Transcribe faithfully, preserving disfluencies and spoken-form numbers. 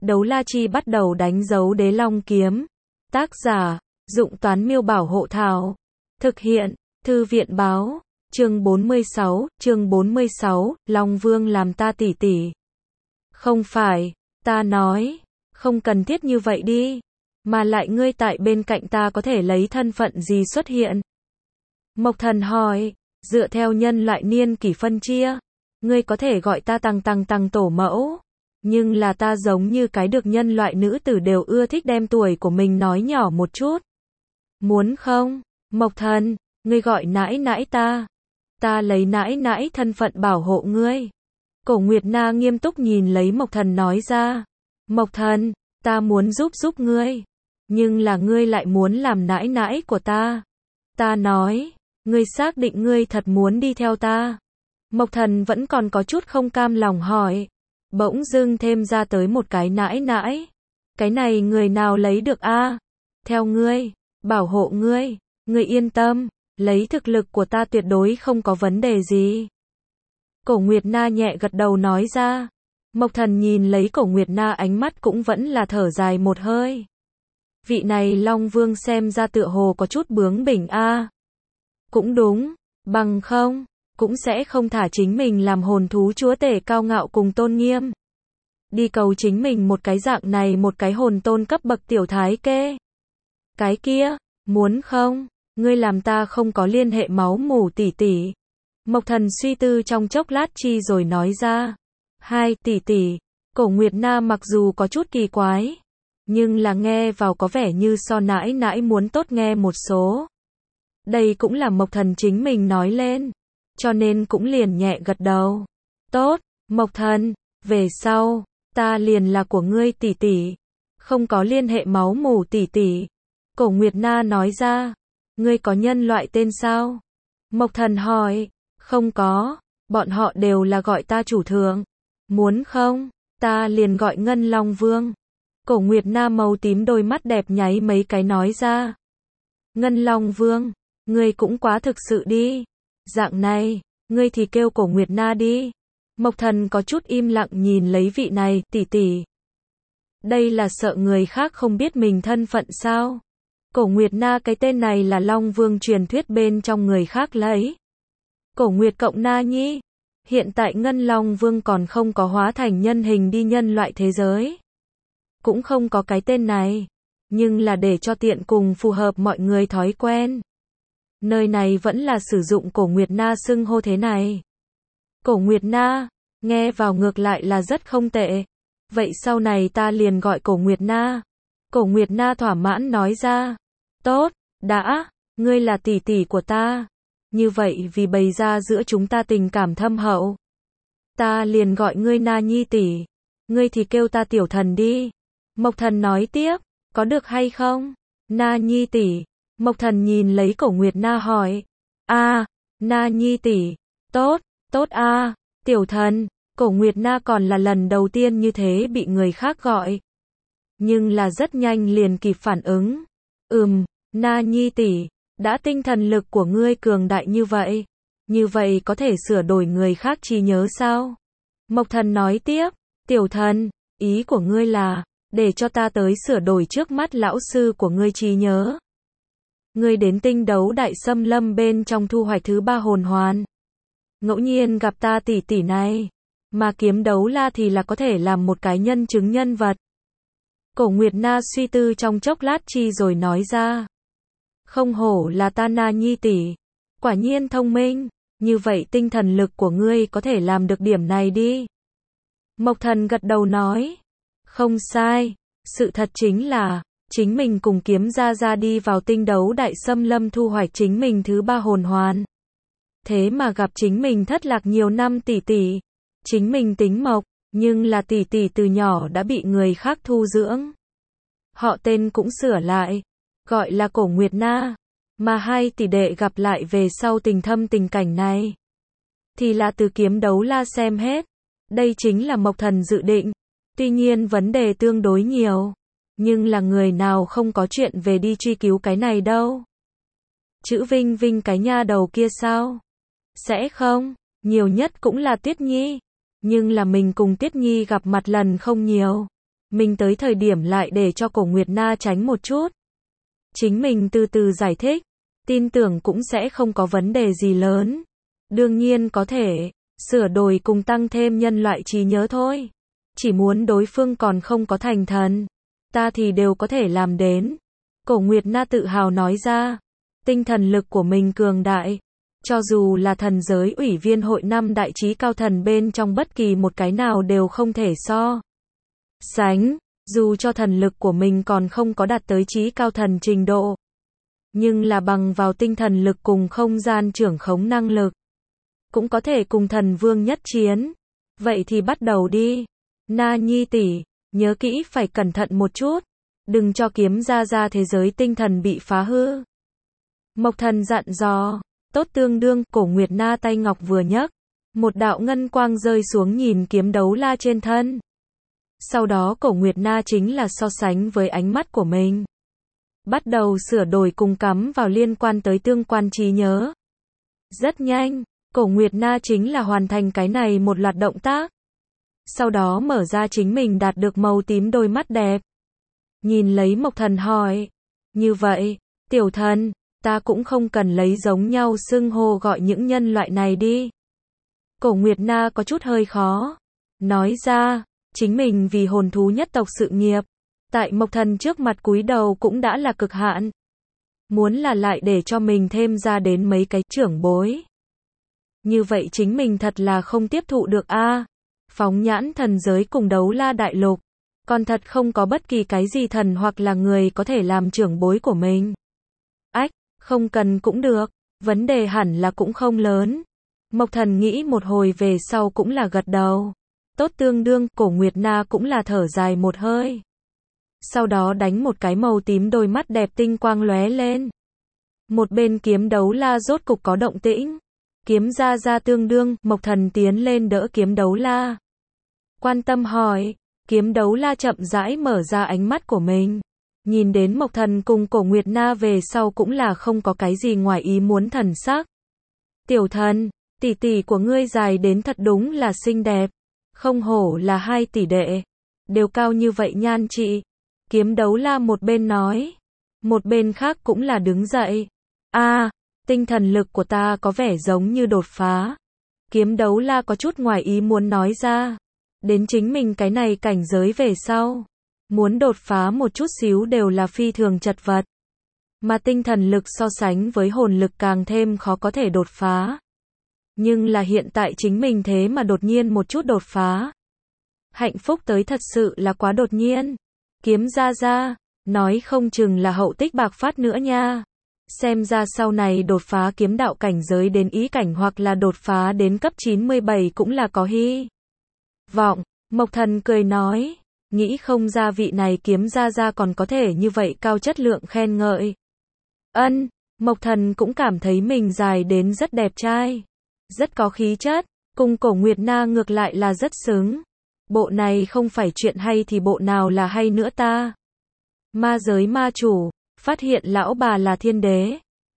Đấu la chi bắt đầu đánh dấu đế long kiếm. Tác giả, Dụng Toán Miêu Bảo Hộ Thảo. Thực hiện, Thư viện Báo. Chương bốn mươi sáu, chương bốn mươi sáu, Long Vương làm ta tỷ tỷ. Không phải, ta nói, không cần thiết như vậy đi. Mà lại ngươi tại bên cạnh ta có thể lấy thân phận gì xuất hiện? Mộc Thần hỏi, dựa theo nhân loại niên kỷ phân chia, ngươi có thể gọi ta tăng tăng tăng tổ mẫu. Nhưng là ta giống như cái được nhân loại nữ tử đều ưa thích đem tuổi của mình nói nhỏ một chút. Muốn không? Mộc Thần, ngươi gọi nãi nãi ta. Ta lấy nãi nãi thân phận bảo hộ ngươi. Cổ Nguyệt Na nghiêm túc nhìn lấy Mộc Thần nói ra. Mộc Thần, ta muốn giúp giúp ngươi. Nhưng là ngươi lại muốn làm nãi nãi của ta. Ta nói, ngươi xác định ngươi thật muốn đi theo ta. Mộc Thần vẫn còn có chút không cam lòng hỏi. Bỗng dưng thêm ra tới một cái nãi nãi. Cái này người nào lấy được a? Theo ngươi, bảo hộ ngươi, ngươi yên tâm, lấy thực lực của ta tuyệt đối không có vấn đề gì. Cổ Nguyệt Na nhẹ gật đầu nói ra. Mộc Thần nhìn lấy Cổ Nguyệt Na ánh mắt cũng vẫn là thở dài một hơi. Vị này Long Vương xem ra tựa hồ có chút bướng bỉnh a. Cũng đúng, bằng không, cũng sẽ không thả chính mình làm hồn thú chúa tể cao ngạo cùng tôn nghiêm. Đi cầu chính mình một cái dạng này một cái hồn tôn cấp bậc tiểu thái kê. Cái kia, muốn không, ngươi làm ta không có liên hệ máu mủ tỷ tỷ. Mộc Thần suy tư trong chốc lát chi rồi nói ra. Hai tỷ tỷ, Cổ Nguyệt Na mặc dù có chút kỳ quái, nhưng là nghe vào có vẻ như so nãi nãi muốn tốt nghe một số. Đây cũng là Mộc Thần chính mình nói lên, cho nên cũng liền nhẹ gật đầu. Tốt, Mộc Thần, về sau, ta liền là của ngươi tỷ tỷ, không có liên hệ máu mủ tỷ tỷ. Cổ Nguyệt Na nói ra. Ngươi có nhân loại tên sao? Mộc Thần hỏi. Không có, bọn họ đều là gọi ta chủ thượng. Muốn không, ta liền gọi Ngân Long Vương. Cổ Nguyệt Na màu tím đôi mắt đẹp nháy mấy cái nói ra. Ngân Long Vương, ngươi cũng quá thực sự đi. Dạng này, ngươi thì kêu Cổ Nguyệt Na đi. Mộc Thần có chút im lặng nhìn lấy vị này, tỷ tỷ. Đây là sợ người khác không biết mình thân phận sao? Cổ Nguyệt Na cái tên này là Long Vương truyền thuyết bên trong người khác lấy. Cổ Nguyệt cộng Na Nhi. Hiện tại Ngân Long Vương còn không có hóa thành nhân hình đi nhân loại thế giới. Cũng không có cái tên này. Nhưng là để cho tiện cùng phù hợp mọi người thói quen. Nơi này vẫn là sử dụng Cổ Nguyệt Na xưng hô thế này. Cổ Nguyệt Na, nghe vào ngược lại là rất không tệ. Vậy sau này ta liền gọi Cổ Nguyệt Na. Cổ Nguyệt Na thỏa mãn nói ra. Tốt, đã, ngươi là tỷ tỷ của ta. Như vậy vì bày ra giữa chúng ta tình cảm thâm hậu. Ta liền gọi ngươi Na Nhi tỷ. Ngươi thì kêu ta tiểu thần đi. Mộc Thần nói tiếp, có được hay không? Na Nhi tỷ. Mộc Thần nhìn lấy Cổ Nguyệt Na hỏi. A, Na Nhi tỷ. Tốt, tốt a, tiểu thần. Cổ Nguyệt Na còn là lần đầu tiên như thế bị người khác gọi. Nhưng là rất nhanh liền kịp phản ứng. Ừm, Na Nhi tỷ, đã tinh thần lực của ngươi cường đại như vậy, như vậy có thể sửa đổi người khác trí nhớ sao? Mộc Thần nói tiếp, tiểu thần, ý của ngươi là, để cho ta tới sửa đổi trước mắt lão sư của ngươi trí nhớ. Ngươi đến tinh đấu đại xâm lâm bên trong thu hoạch thứ ba hồn hoàn. Ngẫu nhiên gặp ta tỷ tỷ này, mà kiếm đấu la thì là có thể làm một cái nhân chứng nhân vật. Cổ Nguyệt Na suy tư trong chốc lát chi rồi nói ra. Không hổ là ta Na Nhi tỷ, quả nhiên thông minh, như vậy tinh thần lực của ngươi có thể làm được điểm này đi. Mộc Thần gật đầu nói. Không sai, sự thật chính là, chính mình cùng kiếm ra ra đi vào tinh đấu đại xâm lâm thu hoạch chính mình thứ ba hồn hoàn. Thế mà gặp chính mình thất lạc nhiều năm tỷ tỷ, chính mình tính Mộc, nhưng là tỷ tỷ từ nhỏ đã bị người khác thu dưỡng. Họ tên cũng sửa lại, gọi là Cổ Nguyệt Na, mà hai tỷ đệ gặp lại về sau tình thâm tình cảnh này. Thì là từ kiếm đấu la xem hết, đây chính là Mộc Thần dự định, tuy nhiên vấn đề tương đối nhiều, nhưng là người nào không có chuyện về đi truy cứu cái này đâu. Chữ Vinh Vinh cái nha đầu kia sao? Sẽ không, nhiều nhất cũng là Tuyết Nhi, nhưng là mình cùng Tuyết Nhi gặp mặt lần không nhiều, Mình tới thời điểm lại để cho Cổ Nguyệt Na tránh một chút. Chính mình từ từ giải thích, tin tưởng cũng sẽ không có vấn đề gì lớn. Đương nhiên có thể, sửa đổi cùng tăng thêm nhân loại trí nhớ thôi. Chỉ muốn đối phương còn không có thành thần, ta thì đều có thể làm đến. Cổ Nguyệt Na tự hào nói ra, tinh thần lực của mình cường đại. Cho dù là thần giới ủy viên hội năm đại trí cao thần bên trong bất kỳ một cái nào đều không thể so sánh, dù cho thần lực của mình còn không có đạt tới trí cao thần trình độ. Nhưng là bằng vào tinh thần lực cùng không gian trưởng khống năng lực, cũng có thể cùng thần vương nhất chiến. Vậy thì bắt đầu đi. Na Nhi tỷ, nhớ kỹ phải cẩn thận một chút, đừng cho kiếm ra ra thế giới tinh thần bị phá hư. Mộc Thần dặn dò. Tốt tương đương. Cổ Nguyệt Na tay ngọc vừa nhấc, một đạo ngân quang rơi xuống nhìn kiếm đấu la trên thân. Sau đó Cổ Nguyệt Na chính là so sánh với ánh mắt của mình, bắt đầu sửa đổi cùng cắm vào liên quan tới tương quan trí nhớ. Rất nhanh, Cổ Nguyệt Na chính là hoàn thành cái này một loạt động tác. Sau đó mở ra chính mình đạt được màu tím đôi mắt đẹp. Nhìn lấy Mộc Thần hỏi, như vậy, tiểu thần, ta cũng không cần lấy giống nhau xưng hô gọi những nhân loại này đi. Cổ Nguyệt Na có chút hơi khó. Nói ra, chính mình vì hồn thú nhất tộc sự nghiệp, tại Mộc Thần trước mặt cúi đầu cũng đã là cực hạn. Muốn là lại để cho mình thêm ra đến mấy cái trưởng bối. Như vậy chính mình thật là không tiếp thụ được a. À, phóng nhãn thần giới cùng đấu la đại lục, còn thật không có bất kỳ cái gì thần hoặc là người có thể làm trưởng bối của mình. Ách, không cần cũng được, vấn đề hẳn là cũng không lớn. Mộc Thần nghĩ một hồi về sau cũng là gật đầu. Tốt tương đương. Cổ Nguyệt Na cũng là thở dài một hơi. Sau đó đánh một cái màu tím đôi mắt đẹp tinh quang lóe lên. Một bên kiếm đấu la rốt cục có động tĩnh. Kiếm ra ra tương đương. Mộc Thần tiến lên đỡ kiếm đấu la. Quan tâm hỏi. Kiếm đấu la chậm rãi mở ra ánh mắt của mình. Nhìn đến Mộc Thần cùng Cổ Nguyệt Na về sau cũng là không có cái gì ngoài ý muốn thần sắc. Tiểu thần, tỷ tỷ của ngươi dài đến thật đúng là xinh đẹp. Không hổ là hai tỷ đệ. Đều cao như vậy nhan chị. Kiếm đấu la một bên nói. Một bên khác cũng là đứng dậy. a à, tinh thần lực của ta có vẻ giống như đột phá. Kiếm đấu la có chút ngoài ý muốn nói ra. Đến chính mình cái này cảnh giới về sau. Muốn đột phá một chút xíu đều là phi thường chật vật. Mà tinh thần lực so sánh với hồn lực càng thêm khó có thể đột phá. Nhưng là hiện tại chính mình thế mà đột nhiên một chút đột phá. Hạnh phúc tới thật sự là quá đột nhiên. Kiếm ra ra, nói không chừng là hậu tích bạc phát nữa nha. Xem ra sau này đột phá kiếm đạo cảnh giới đến ý cảnh hoặc là đột phá đến cấp chín mươi bảy cũng là có hy vọng. Mộc Thần cười nói, nghĩ không ra vị này kiếm ra ra còn có thể như vậy cao chất lượng khen ngợi. Ân, Mộc Thần cũng cảm thấy mình dài đến rất đẹp trai, rất có khí chất, cùng Cổ Nguyệt Na ngược lại là rất xứng. Bộ này không phải chuyện hay thì bộ nào là hay nữa ta. Ma giới ma chủ, phát hiện lão bà là thiên đế.